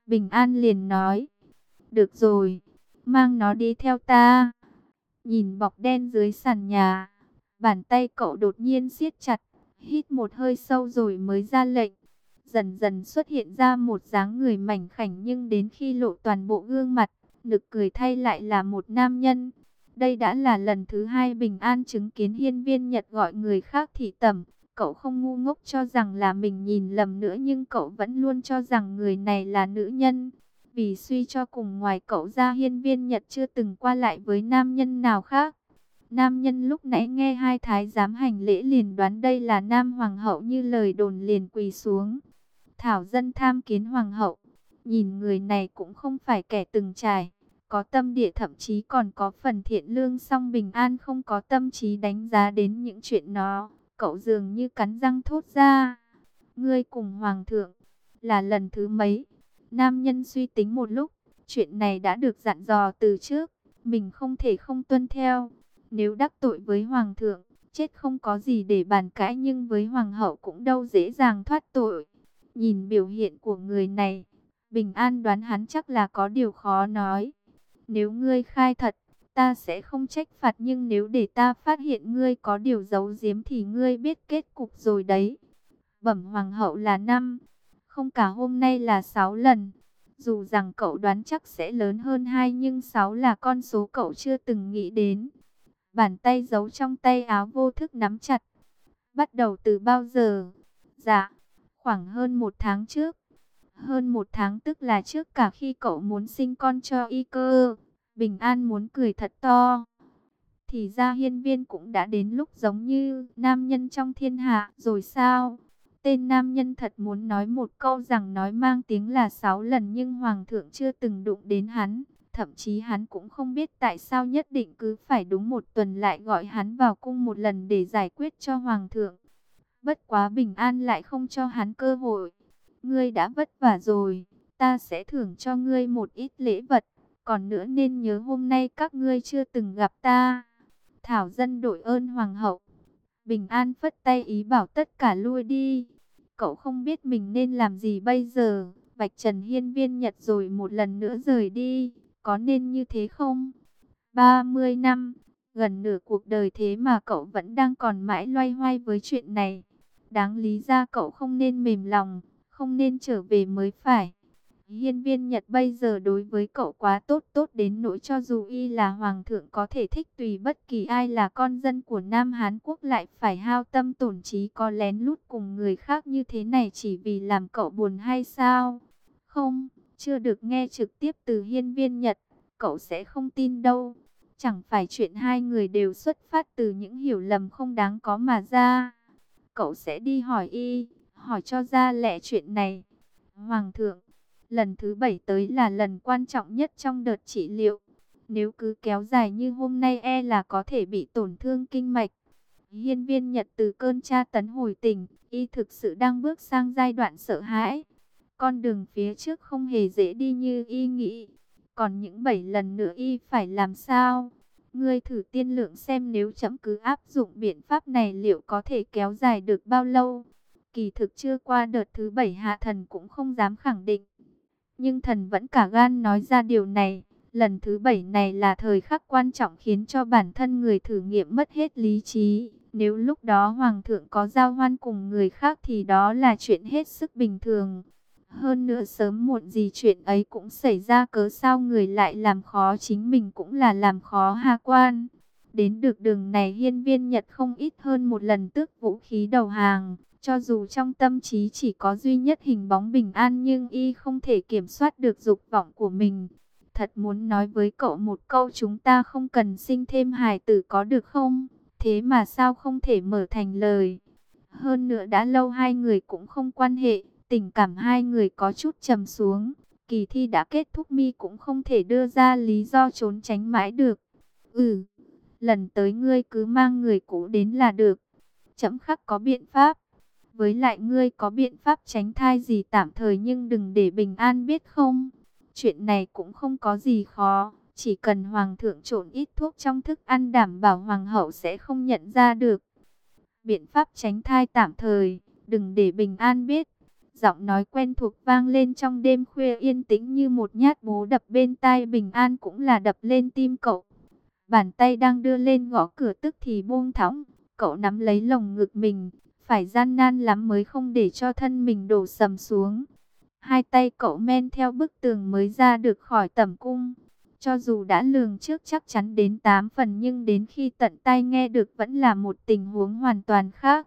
Bình An liền nói, được rồi, mang nó đi theo ta. Nhìn bọc đen dưới sàn nhà, bàn tay cậu đột nhiên siết chặt, hít một hơi sâu rồi mới ra lệnh. Dần dần xuất hiện ra một dáng người mảnh khảnh, nhưng đến khi lộ toàn bộ gương mặt, nực cười thay lại là một nam nhân. Đây đã là lần thứ hai Bình An chứng kiến Hiên Viên Nhật gọi người khác thị tẩm. Cậu không ngu ngốc cho rằng là mình nhìn lầm nữa, nhưng cậu vẫn luôn cho rằng người này là nữ nhân. Vì suy cho cùng, ngoài cậu ra Hiên Viên Nhật chưa từng qua lại với nam nhân nào khác. Nam nhân lúc nãy nghe hai thái giám hành lễ liền đoán đây là Nam Hoàng hậu, như lời đồn liền quỳ xuống. Thảo dân tham kiến Hoàng hậu. Nhìn người này cũng không phải kẻ từng trải, có tâm địa, thậm chí còn có phần thiện lương, song Bình An không có tâm trí đánh giá đến những chuyện đó. Cậu dường như cắn răng thốt ra, ngươi cùng Hoàng thượng là lần thứ mấy? Nam nhân suy tính một lúc, chuyện này đã được dặn dò từ trước, mình không thể không tuân theo. Nếu đắc tội với Hoàng thượng, chết không có gì để bàn cãi, nhưng với Hoàng hậu cũng đâu dễ dàng thoát tội. Nhìn biểu hiện của người này, Bình An đoán hắn chắc là có điều khó nói. Nếu ngươi khai thật, ta sẽ không trách phạt, nhưng nếu để ta phát hiện ngươi có điều giấu giếm thì ngươi biết kết cục rồi đấy. Bẩm Hoàng hậu là năm, không cả hôm nay là sáu lần. Dù rằng cậu đoán chắc sẽ lớn hơn hai, nhưng sáu là con số cậu chưa từng nghĩ đến. Bàn tay giấu trong tay áo vô thức nắm chặt. Bắt đầu từ bao giờ? Dạ, khoảng hơn một tháng trước. Hơn một tháng tức là trước cả khi cậu muốn sinh con cho y cơ. Bình An muốn cười thật to. Thì ra Hiên Viên cũng đã đến lúc giống như nam nhân trong thiên hạ rồi sao? Tên nam nhân thật muốn nói một câu rằng nói mang tiếng là sáu lần, nhưng Hoàng thượng chưa từng đụng đến hắn. Thậm chí hắn cũng không biết tại sao nhất định cứ phải đúng một tuần lại gọi hắn vào cung một lần để giải quyết cho Hoàng thượng. Bất quá Bình An lại không cho hắn cơ hội. Ngươi đã vất vả rồi, ta sẽ thưởng cho ngươi một ít lễ vật. Còn nữa nên nhớ hôm nay các ngươi chưa từng gặp ta. Thảo dân đội ơn Hoàng hậu. Bình An phất tay ý bảo tất cả lui đi. Cậu không biết mình nên làm gì bây giờ. Vạch trần Hiên Viên Nhật rồi một lần nữa rời đi. Có nên như thế không? ba mươi năm, gần nửa cuộc đời thế mà cậu vẫn đang còn mãi loay hoay với chuyện này. Đáng lý ra cậu không nên mềm lòng, không nên trở về mới phải. Hiên Viên Nhật bây giờ đối với cậu quá tốt, tốt đến nỗi cho dù y là Hoàng thượng có thể thích tùy bất kỳ ai là con dân của Nam Hán Quốc lại phải hao tâm tổn trí có lén lút cùng người khác như thế này chỉ vì làm cậu buồn hay sao? Không, chưa được nghe trực tiếp từ Hiên Viên Nhật, cậu sẽ không tin đâu. Chẳng phải chuyện hai người đều xuất phát từ những hiểu lầm không đáng có mà ra. Cậu sẽ đi hỏi y, hỏi cho ra lẽ chuyện này. Hoàng thượng, lần thứ bảy tới là lần quan trọng nhất trong đợt trị liệu. Nếu cứ kéo dài như hôm nay e là có thể bị tổn thương kinh mạch. Hiên Viên Nhật từ cơn tra tấn hồi tỉnh, y thực sự đang bước sang giai đoạn sợ hãi. Con đường phía trước không hề dễ đi như y nghĩ. Còn những bảy lần nữa y phải làm sao? Ngươi thử tiên lượng xem nếu trẫm cứ áp dụng biện pháp này liệu có thể kéo dài được bao lâu? Kỳ thực chưa qua đợt thứ bảy hạ thần cũng không dám khẳng định. Nhưng thần vẫn cả gan nói ra điều này. Lần thứ bảy này là thời khắc quan trọng khiến cho bản thân người thử nghiệm mất hết lý trí. Nếu lúc đó Hoàng thượng có giao hoan cùng người khác thì đó là chuyện hết sức bình thường. Hơn nữa sớm muộn gì chuyện ấy cũng xảy ra, cớ sao người lại làm khó chính mình cũng là làm khó Hà Quan. Đến được đường này Hiên Viên Nhật không ít hơn một lần tước vũ khí đầu hàng. Cho dù trong tâm trí chỉ có duy nhất hình bóng Bình An nhưng y không thể kiểm soát được dục vọng của mình. Thật muốn nói với cậu một câu, chúng ta không cần sinh thêm hài tử có được không? Thế mà sao không thể mở thành lời. Hơn nữa đã lâu hai người cũng không quan hệ. Tình cảm hai người có chút trầm xuống. Kỳ thi đã kết thúc, mi cũng không thể đưa ra lý do trốn tránh mãi được. Ừ, lần tới ngươi cứ mang người cũ đến là được. Trẫm khắc có biện pháp. Với lại ngươi có biện pháp tránh thai gì tạm thời nhưng đừng để Bình An biết không. Chuyện này cũng không có gì khó. Chỉ cần Hoàng thượng trộn ít thuốc trong thức ăn đảm bảo Hoàng hậu sẽ không nhận ra được. Biện pháp tránh thai tạm thời, đừng để Bình An biết. Giọng nói quen thuộc vang lên trong đêm khuya yên tĩnh như một nhát búa đập bên tai Bình An cũng là đập lên tim cậu. Bàn tay đang đưa lên gõ cửa tức thì buông thõng, cậu nắm lấy lồng ngực mình, phải gian nan lắm mới không để cho thân mình đổ sầm xuống. Hai tay cậu men theo bức tường mới ra được khỏi tẩm cung. Cho dù đã lường trước chắc chắn đến tám phần nhưng đến khi tận tai nghe được vẫn là một tình huống hoàn toàn khác.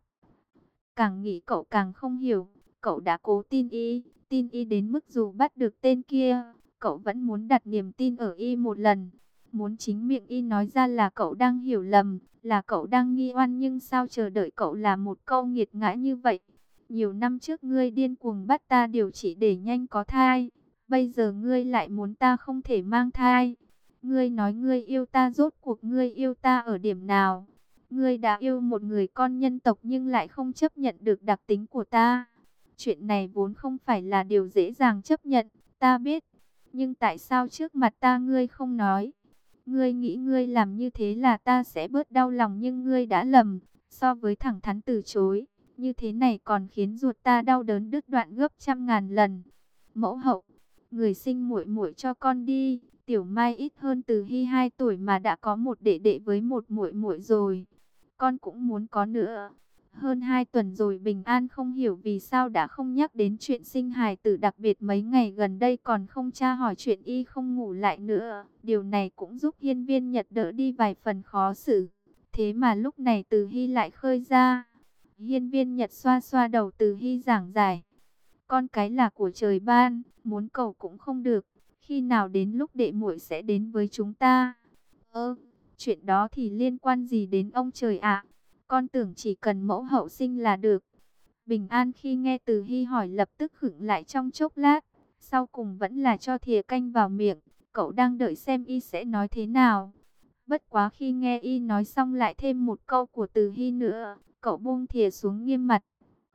Càng nghĩ cậu càng không hiểu, cậu đã cố tin y, tin y đến mức dù bắt được tên kia, cậu vẫn muốn đặt niềm tin ở y một lần. Muốn chính miệng y nói ra là cậu đang hiểu lầm, là cậu đang nghi oan, nhưng sao chờ đợi cậu là một câu nghiệt ngã như vậy. Nhiều năm trước ngươi điên cuồng bắt ta điều trị để nhanh có thai, bây giờ ngươi lại muốn ta không thể mang thai. Ngươi nói ngươi yêu ta, rốt cuộc ngươi yêu ta ở điểm nào? Ngươi đã yêu một người con nhân tộc nhưng lại không chấp nhận được đặc tính của ta. Chuyện này vốn không phải là điều dễ dàng chấp nhận, ta biết. Nhưng tại sao trước mặt ta ngươi không nói? Ngươi nghĩ ngươi làm như thế là ta sẽ bớt đau lòng, nhưng ngươi đã lầm. So với thẳng thắn từ chối, như thế này còn khiến ruột ta đau đớn đứt đoạn gấp trăm ngàn lần. Mẫu hậu, người sinh muội muội cho con đi. Tiểu Mai ít hơn Từ Hy hai tuổi mà đã có một đệ đệ với một muội muội rồi. Con cũng muốn có nữa. Hơn hai tuần rồi Bình An không hiểu vì sao đã không nhắc đến chuyện sinh hài tử, đặc biệt mấy ngày gần đây còn không tra hỏi chuyện y không ngủ lại nữa. Điều này cũng giúp Hiên Viên Nhật đỡ đi vài phần khó xử. Thế mà lúc này Từ Hy lại khơi ra. Hiên Viên Nhật xoa xoa đầu Từ Hy giảng giải. Con cái là của trời ban, muốn cầu cũng không được. Khi nào đến lúc đệ muội sẽ đến với chúng ta? Ơ, chuyện đó thì liên quan gì đến ông trời ạ? Con tưởng chỉ cần mẫu hậu sinh là được. Bình An khi nghe Từ Hy hỏi lập tức khựng lại trong chốc lát. Sau cùng vẫn là cho thìa canh vào miệng. Cậu đang đợi xem y sẽ nói thế nào. Bất quá khi nghe y nói xong lại thêm một câu của Từ Hy nữa, cậu buông thìa xuống nghiêm mặt.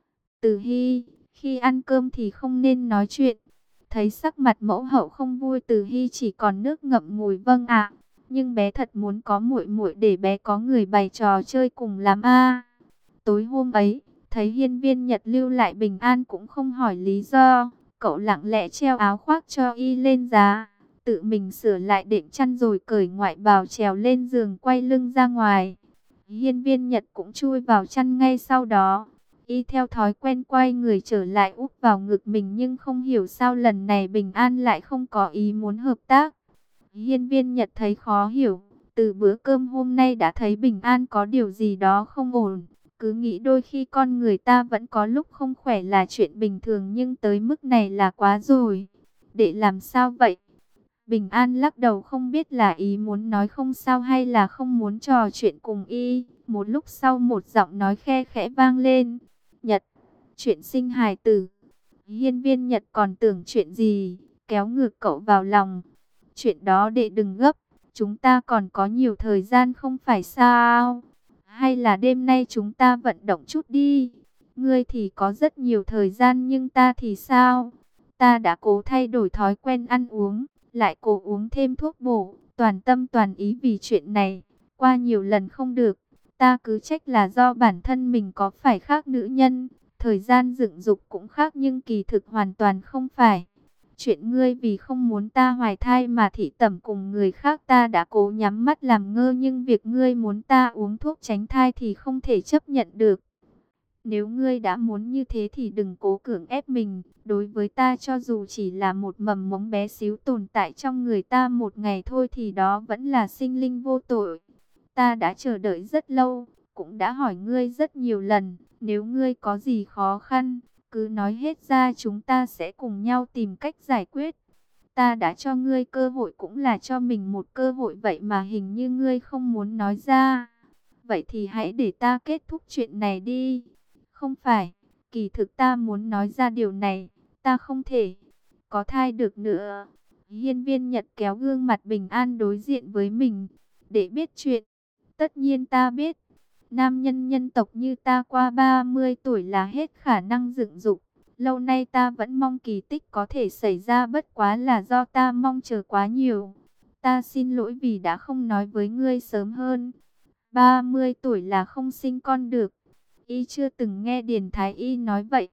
Từ Hy, khi ăn cơm thì không nên nói chuyện. Thấy sắc mặt mẫu hậu không vui, Từ Hy chỉ còn nước ngậm ngùi vâng ạ. Nhưng bé thật muốn có muội muội để bé có người bày trò chơi cùng lắm a. Tối hôm ấy, thấy Hiên Viên Nhật lưu lại Bình An cũng không hỏi lý do, cậu lặng lẽ treo áo khoác cho y lên giá, tự mình sửa lại đệm chăn rồi cởi ngoại bào trèo lên giường quay lưng ra ngoài. Hiên Viên Nhật cũng chui vào chăn ngay sau đó. Y theo thói quen quay người trở lại úp vào ngực mình, nhưng không hiểu sao lần này Bình An lại không có ý muốn hợp tác. Hiên Viên Nhật thấy khó hiểu, từ bữa cơm hôm nay đã thấy Bình An có điều gì đó không ổn. Cứ nghĩ đôi khi con người ta vẫn có lúc không khỏe là chuyện bình thường, nhưng tới mức này là quá rồi. Để làm sao vậy? Bình An lắc đầu không biết là ý muốn nói không sao hay là không muốn trò chuyện cùng y. Một lúc sau một giọng nói khe khẽ vang lên. Nhật, chuyện sinh hài tử. Hiên Viên Nhật còn tưởng chuyện gì, kéo ngược cậu vào lòng. Chuyện đó đệ đừng gấp, chúng ta còn có nhiều thời gian không phải sao? Hay là đêm nay chúng ta vận động chút đi? Ngươi thì có rất nhiều thời gian nhưng ta thì sao? Ta đã cố thay đổi thói quen ăn uống, lại cố uống thêm thuốc bổ, toàn tâm toàn ý vì chuyện này. Qua nhiều lần không được, ta cứ trách là do bản thân mình có phải khác nữ nhân. Thời gian dựng dục cũng khác nhưng kỳ thực hoàn toàn không phải. Chuyện ngươi vì không muốn ta hoài thai mà thị tẩm cùng người khác ta đã cố nhắm mắt làm ngơ, nhưng việc ngươi muốn ta uống thuốc tránh thai thì không thể chấp nhận được. Nếu ngươi đã muốn như thế thì đừng cố cưỡng ép mình. Đối với ta, cho dù chỉ là một mầm mống bé xíu tồn tại trong người ta một ngày thôi thì đó vẫn là sinh linh vô tội. Ta đã chờ đợi rất lâu, cũng đã hỏi ngươi rất nhiều lần. Nếu ngươi có gì khó khăn, cứ nói hết ra, chúng ta sẽ cùng nhau tìm cách giải quyết. Ta đã cho ngươi cơ hội cũng là cho mình một cơ hội, vậy mà hình như ngươi không muốn nói ra. Vậy thì hãy để ta kết thúc chuyện này đi. Không phải, kỳ thực ta muốn nói ra điều này, ta không thể có thai được nữa. Hiên Viên Nhật kéo gương mặt Bình An đối diện với mình, để biết chuyện. Tất nhiên ta biết. Nam nhân nhân tộc như ta qua ba mươi tuổi là hết khả năng dựng dục. Lâu nay ta vẫn mong kỳ tích có thể xảy ra, bất quá là do ta mong chờ quá nhiều. Ta xin lỗi vì đã không nói với ngươi sớm hơn. ba mươi tuổi là không sinh con được. Y chưa từng nghe Điền Thái Y nói vậy.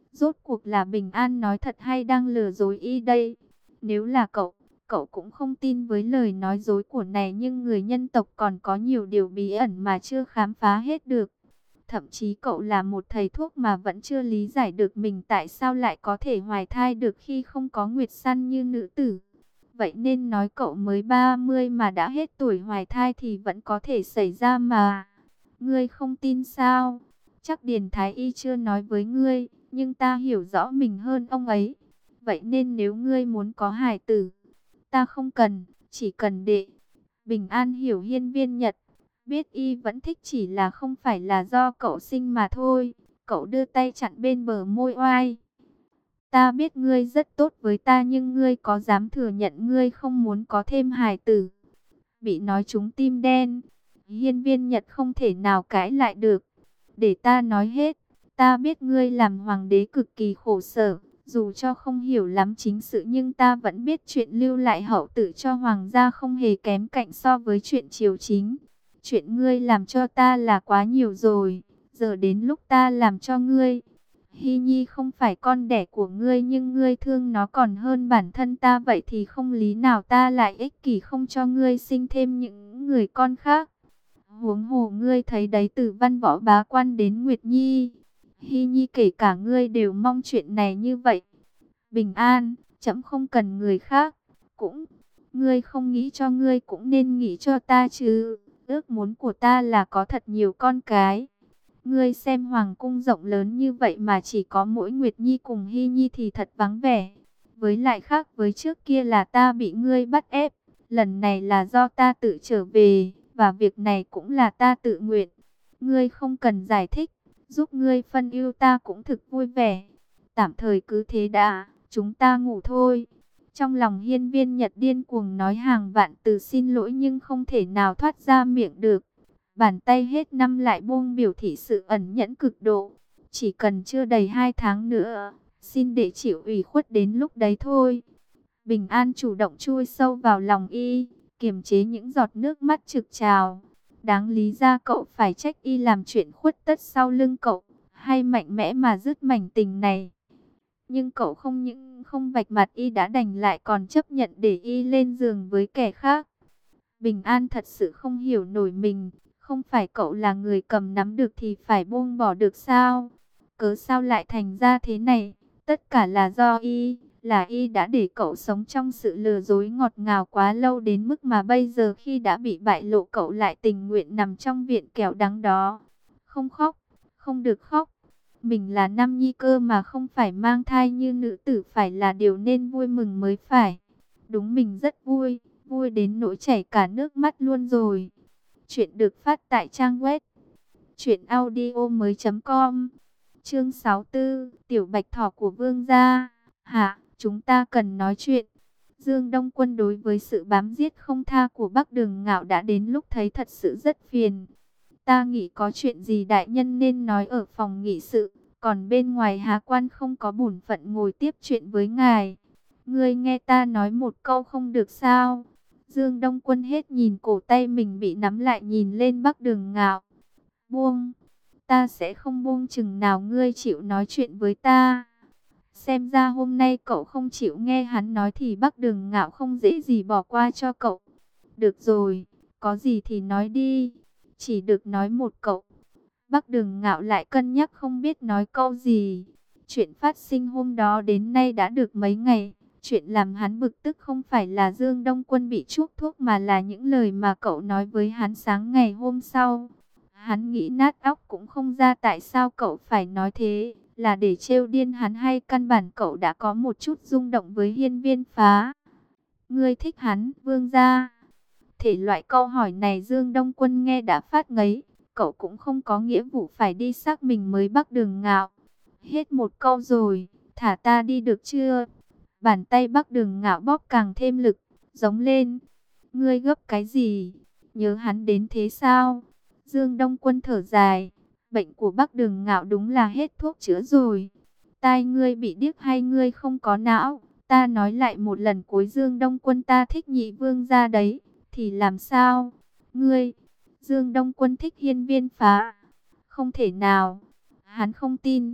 Rốt cuộc là Bình An nói thật hay đang lừa dối y đây? Nếu là cậu, cậu cũng không tin với lời nói dối của này, nhưng người nhân tộc còn có nhiều điều bí ẩn mà chưa khám phá hết được. Thậm chí cậu là một thầy thuốc mà vẫn chưa lý giải được mình tại sao lại có thể hoài thai được khi không có nguyệt săn như nữ tử. Vậy nên nói cậu mới ba mươi mà đã hết tuổi hoài thai thì vẫn có thể xảy ra mà. Ngươi không tin sao? Chắc Điền Thái Y chưa nói với ngươi, nhưng ta hiểu rõ mình hơn ông ấy. Vậy nên nếu ngươi muốn có hài tử, ta không cần, chỉ cần đệ. Bình An hiểu Hiên Viên Nhật, biết y vẫn thích chỉ là không phải là do cậu sinh mà thôi. Cậu đưa tay chặn bên bờ môi oai. Ta biết ngươi rất tốt với ta, nhưng ngươi có dám thừa nhận ngươi không muốn có thêm hài tử? Bị nói trúng tim đen, Hiên Viên Nhật không thể nào cãi lại được. Để ta nói hết, ta biết ngươi làm hoàng đế cực kỳ khổ sở, dù cho không hiểu lắm chính sự nhưng ta vẫn biết chuyện lưu lại hậu tử cho hoàng gia không hề kém cạnh so với chuyện triều chính. Chuyện ngươi làm cho ta là quá nhiều rồi, giờ đến lúc ta làm cho ngươi. Hy Nhi không phải con đẻ của ngươi, nhưng ngươi thương nó còn hơn bản thân ta, vậy thì không lý nào ta lại ích kỷ không cho ngươi sinh thêm những người con khác. Huống hồ ngươi thấy đấy, từ Văn Võ bá quan đến Nguyệt Nhi, Hy Nhi kể cả ngươi đều mong chuyện này như vậy. Bình An, trẫm không cần người khác, cũng ngươi không nghĩ cho ngươi cũng nên nghĩ cho ta chứ. Ước muốn của ta là có thật nhiều con cái. Ngươi xem hoàng cung rộng lớn như vậy mà chỉ có mỗi Nguyệt Nhi cùng Hy Nhi thì thật vắng vẻ. Với lại khác với trước kia là ta bị ngươi bắt ép, lần này là do ta tự trở về, và việc này cũng là ta tự nguyện. Ngươi không cần giải thích, giúp ngươi phân ưu ta cũng thực vui vẻ. Tạm thời cứ thế đã, chúng ta ngủ thôi. Trong lòng Hiên Viên Nhật điên cuồng nói hàng vạn từ xin lỗi nhưng không thể nào thoát ra miệng được. Bàn tay hết năm lại buông, biểu thị sự ẩn nhẫn cực độ. Chỉ cần chưa đầy hai tháng nữa, xin để chịu ủy khuất đến lúc đấy thôi. Bình An chủ động chui sâu vào lòng y, kiềm chế những giọt nước mắt trực trào. Đáng lý ra cậu phải trách y làm chuyện khuất tất sau lưng cậu, hay mạnh mẽ mà dứt mảnh tình này. Nhưng cậu không những không vạch mặt y đã đành lại còn chấp nhận để y lên giường với kẻ khác. Bình An thật sự không hiểu nổi mình. Không phải cậu là người cầm nắm được thì phải buông bỏ được sao? Cớ sao lại thành ra thế này? Tất cả là do y, là y đã để cậu sống trong sự lừa dối ngọt ngào quá lâu đến mức mà bây giờ khi đã bị bại lộ cậu lại tình nguyện nằm trong viện kẹo đắng đó. Không khóc, không được khóc. Mình là nam nhi cơ mà không phải mang thai như nữ tử, phải là điều nên vui mừng mới phải. Đúng, mình rất vui, vui đến nỗi chảy cả nước mắt luôn rồi. Chuyện được phát tại trang web truyện audio mới chấm com. Chương sáu mươi tư, Tiểu Bạch Thỏ của Vương gia. Hả, chúng ta cần nói chuyện. Dương Đông Quân đối với sự bám giết không tha của Bắc Đường Ngạo đã đến lúc thấy thật sự rất phiền. Ta nghĩ có chuyện gì đại nhân nên nói ở phòng nghị sự, còn bên ngoài Há Quan không có bổn phận ngồi tiếp chuyện với ngài. Ngươi nghe ta nói một câu không được sao? Dương Đông Quân hết nhìn cổ tay mình bị nắm lại nhìn lên Bắc Đường Ngạo. Buông, ta sẽ không buông chừng nào ngươi chịu nói chuyện với ta. Xem ra hôm nay cậu không chịu nghe hắn nói thì Bắc Đường Ngạo không dễ gì bỏ qua cho cậu. Được rồi, có gì thì nói đi, chỉ được nói một cậu. Bắc Đường Ngạo lại cân nhắc không biết nói câu gì. Chuyện phát sinh hôm đó đến nay đã được mấy ngày. Chuyện làm hắn bực tức không phải là Dương Đông Quân bị chuốc thuốc mà là những lời mà cậu nói với hắn sáng ngày hôm sau. Hắn nghĩ nát óc cũng không ra tại sao cậu phải nói thế, là để trêu điên hắn hay căn bản cậu đã có một chút rung động với Hiên Viên Phá. Ngươi thích hắn, Vương gia? Thể loại câu hỏi này Dương Đông Quân nghe đã phát ngấy, cậu cũng không có nghĩa vụ phải đi xác mình mới Bắc Đường Ngạo. Hết một câu rồi, thả ta đi được chưa? Bàn tay Bắc Đường Ngạo bóp càng thêm lực, giống lên. Ngươi gấp cái gì? Nhớ hắn đến thế sao? Dương Đông Quân thở dài. Bệnh của Bắc Đường Ngạo đúng là hết thuốc chữa rồi. Tai ngươi bị điếc hay ngươi không có não? Ta nói lại một lần cuối, Dương Đông Quân, ta thích Nhị Vương gia đấy. Thì làm sao? Ngươi, Dương Đông Quân thích Hiên Viên Phá? Không thể nào. Hắn không tin.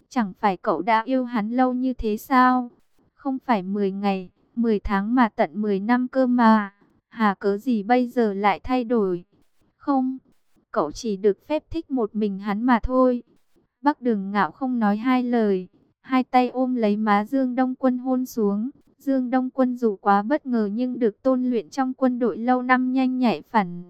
Chẳng phải cậu đã yêu hắn lâu như thế sao? Không phải mười ngày, mười tháng mà tận mười năm cơ mà. Hà cớ gì bây giờ lại thay đổi? Không, cậu chỉ được phép thích một mình hắn mà thôi. Bắc Đường Ngạo không nói hai lời, hai tay ôm lấy má Dương Đông Quân hôn xuống. Dương Đông Quân dù quá bất ngờ nhưng được tôn luyện trong quân đội lâu năm, nhanh nhạy phản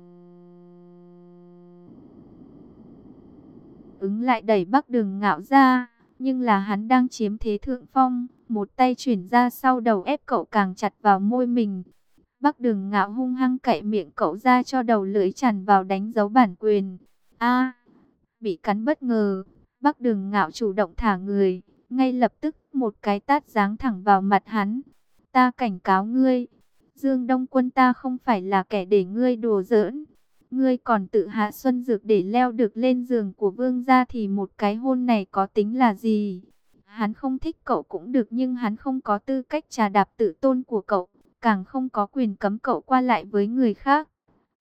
ứng lại đẩy Bắc Đường Ngạo ra. Nhưng là hắn đang chiếm thế thượng phong, một tay chuyển ra sau đầu ép cậu càng chặt vào môi mình. Bắc Đường Ngạo hung hăng cạy miệng cậu ra cho đầu lưỡi tràn vào đánh dấu bản quyền. A, bị cắn bất ngờ, Bắc Đường Ngạo chủ động thả người, ngay lập tức một cái tát giáng thẳng vào mặt hắn. Ta cảnh cáo ngươi, Dương Đông Quân ta không phải là kẻ để ngươi đùa giỡn. Ngươi còn tự hạ xuân dược để leo được lên giường của vương gia thì một cái hôn này có tính là gì? Hắn không thích cậu cũng được nhưng hắn không có tư cách trà đạp tự tôn của cậu, càng không có quyền cấm cậu qua lại với người khác.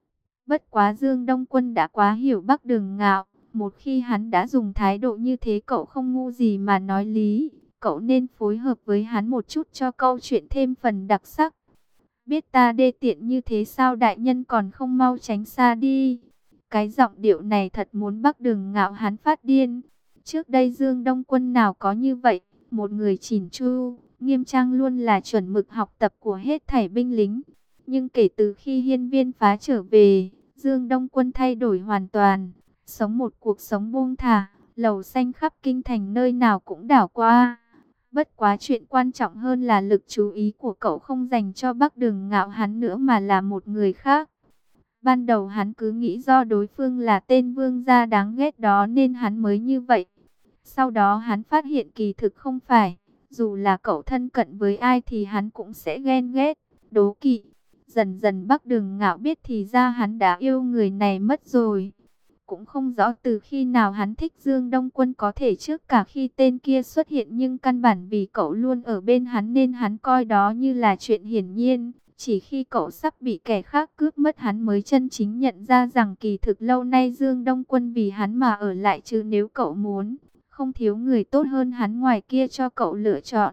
Bất quá Dương Đông Quân đã quá hiểu Bắc Đường Ngạo, một khi hắn đã dùng thái độ như thế cậu không ngu gì mà nói lý, cậu nên phối hợp với hắn một chút cho câu chuyện thêm phần đặc sắc. Biết ta đê tiện như thế sao đại nhân còn không mau tránh xa đi. Cái giọng điệu này thật muốn Bắc Đường Ngạo hắn phát điên. Trước đây Dương Đông Quân nào có như vậy, một người chỉn chu, nghiêm trang luôn là chuẩn mực học tập của hết thảy binh lính. Nhưng kể từ khi Hiên Viên Phá trở về, Dương Đông Quân thay đổi hoàn toàn, sống một cuộc sống buông thả, lầu xanh khắp kinh thành nơi nào cũng đảo qua. Bất quá chuyện quan trọng hơn là lực chú ý của cậu không dành cho Bắc Đường Ngạo hắn nữa mà là một người khác. Ban đầu hắn cứ nghĩ do đối phương là tên vương gia đáng ghét đó nên hắn mới như vậy. Sau đó hắn phát hiện kỳ thực không phải, dù là cậu thân cận với ai thì hắn cũng sẽ ghen ghét, đố kỵ. Dần dần Bắc Đường Ngạo biết thì ra hắn đã yêu người này mất rồi. Cũng không rõ từ khi nào hắn thích Dương Đông Quân, có thể trước cả khi tên kia xuất hiện, nhưng căn bản vì cậu luôn ở bên hắn nên hắn coi đó như là chuyện hiển nhiên. Chỉ khi cậu sắp bị kẻ khác cướp mất hắn mới chân chính nhận ra rằng kỳ thực lâu nay Dương Đông Quân vì hắn mà ở lại, chứ nếu cậu muốn, không thiếu người tốt hơn hắn ngoài kia cho cậu lựa chọn.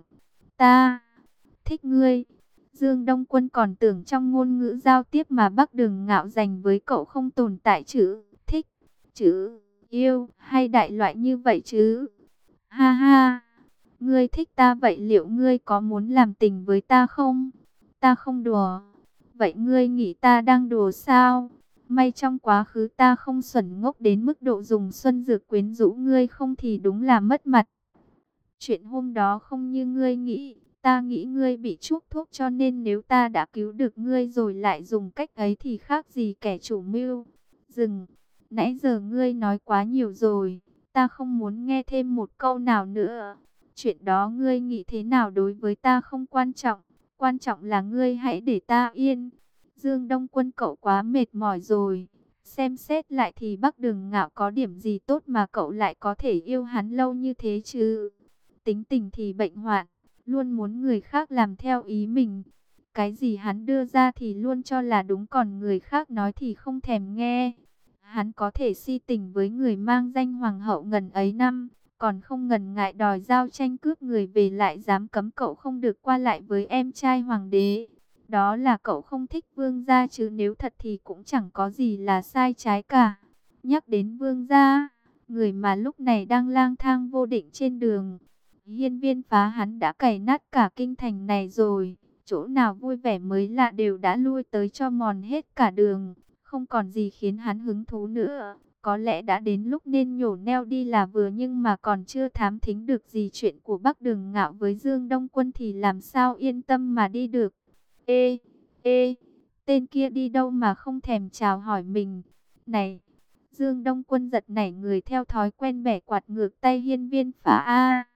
Ta thích ngươi. Dương Đông Quân còn tưởng trong ngôn ngữ giao tiếp mà Bắc Đường Ngạo dành với cậu không tồn tại chữ thích, chữ yêu hay đại loại như vậy chứ. Ha ha, ngươi thích ta vậy liệu ngươi có muốn làm tình với ta không? Ta không đùa. Vậy ngươi nghĩ ta đang đùa sao? May trong quá khứ ta không xuẩn ngốc đến mức độ dùng xuân dược quyến rũ ngươi, không thì đúng là mất mặt. Chuyện hôm đó không như ngươi nghĩ. Ta nghĩ ngươi bị chuốc thuốc cho nên nếu ta đã cứu được ngươi rồi lại dùng cách ấy thì khác gì kẻ chủ mưu. Dừng, nãy giờ ngươi nói quá nhiều rồi, ta không muốn nghe thêm một câu nào nữa. Chuyện đó ngươi nghĩ thế nào đối với ta không quan trọng, quan trọng là ngươi hãy để ta yên. Dương Đông Quân cậu quá mệt mỏi rồi, xem xét lại thì Bắc Đường Ngạo có điểm gì tốt mà cậu lại có thể yêu hắn lâu như thế chứ? Tính tình thì bệnh hoạn, luôn muốn người khác làm theo ý mình. Cái gì hắn đưa ra thì luôn cho là đúng, còn người khác nói thì không thèm nghe. Hắn có thể si tình với người mang danh hoàng hậu ngần ấy năm, còn không ngần ngại đòi giao tranh cướp người về, lại dám cấm cậu không được qua lại với em trai hoàng đế. Đó là cậu không thích vương gia chứ nếu thật thì cũng chẳng có gì là sai trái cả. Nhắc đến vương gia, người mà lúc này đang lang thang vô định trên đường, Hiên Viên Phá hắn đã cày nát cả kinh thành này rồi, chỗ nào vui vẻ mới lạ đều đã lui tới cho mòn hết cả đường, không còn gì khiến hắn hứng thú nữa. Có lẽ đã đến lúc nên nhổ neo đi là vừa, nhưng mà còn chưa thám thính được gì chuyện của Bắc Đường Ngạo với Dương Đông Quân thì làm sao yên tâm mà đi được. Ê, ê, tên kia đi đâu mà không thèm chào hỏi mình? Này, Dương Đông Quân giật nảy người, theo thói quen bẻ quạt ngược tay Hiên Viên Phá. A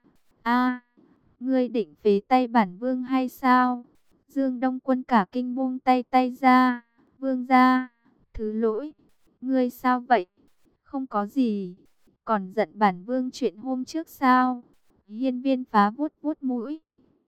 a ngươi định phế tay bản vương hay sao? Dương Đông Quân cả kinh buông tay tay ra. Vương gia, thứ lỗi, ngươi sao vậy? Không có gì, còn giận bản vương chuyện hôm trước sao? Hiên Viên Phá vuốt vuốt mũi,